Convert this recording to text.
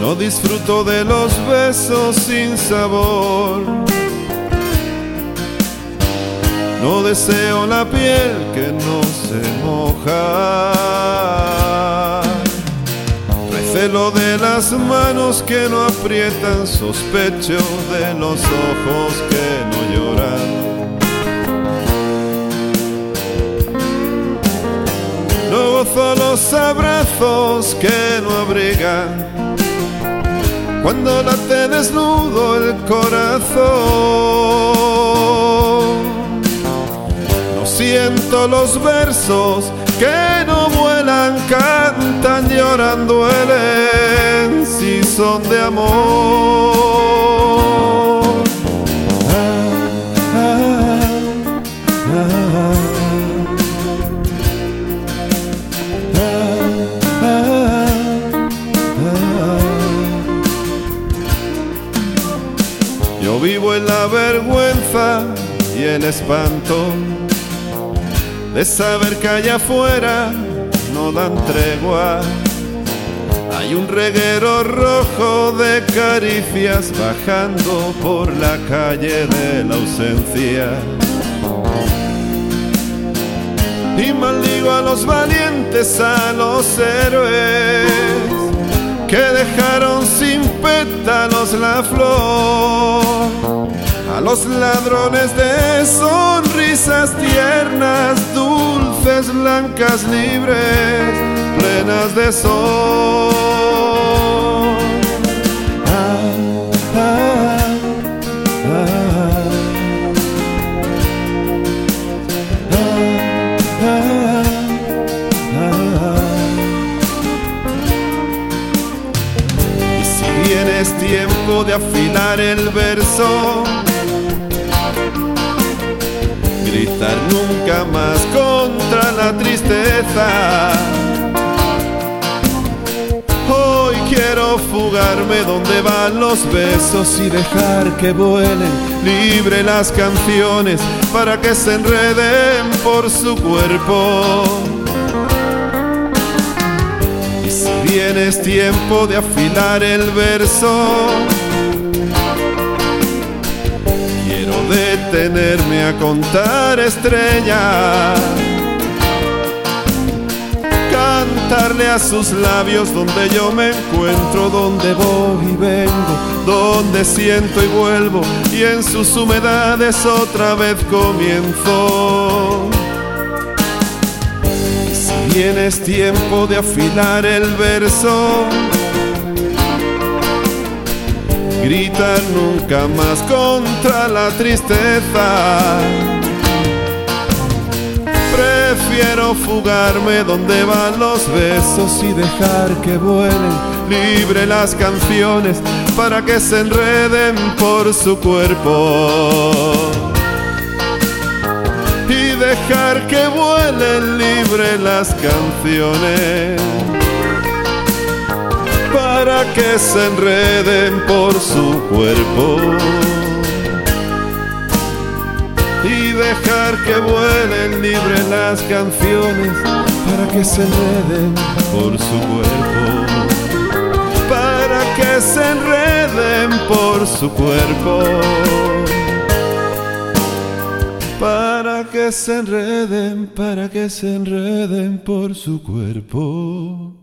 No disfruto de los besos sin sabor. No deseo la piel que no se moja. Recelo de las manos que no aprietan. Sospecho de los ojos que no lloran. No gozo los abrazos que no abrigan. Cuando late desnudo el corazón. No siento los versos que no vuelan, cantan, lloran, duelen, si son de amor. Yo vivo en la vergüenza y el espanto de saber que allá afuera no dan tregua. Hay un reguero rojo de caricias bajando por la calle de la ausencia. Y maldigo a los valientes, a los héroes que dejaron sin pétalos la flor, a los ladrones de sonrisas tiernas, dulces, blancas, libres, plenas de sol. Es tiempo de afilar el verso, gritar nunca más contra la tristeza. Hoy quiero fugarme donde van los besos y dejar que vuelen libre las canciones para que se enreden por su cuerpo. Bien, es tiempo de afilar el verso. Quiero detenerme a contar estrellas, cantarle a sus labios donde yo me encuentro, donde voy y vengo, donde siento y vuelvo, y en sus humedades otra vez comienzo. Bien, es tiempo de afilar el verso, gritar nunca más contra la tristeza. Prefiero fugarme donde van los besos y dejar que vuelen libre las canciones para que se enreden por su cuerpo. Y dejar que vuelen libre las canciones para que se enreden por su cuerpo. Y dejar que vuelen libre las canciones para que se enreden por su cuerpo. Para que se enreden por su cuerpo. Para que se enreden por su cuerpo.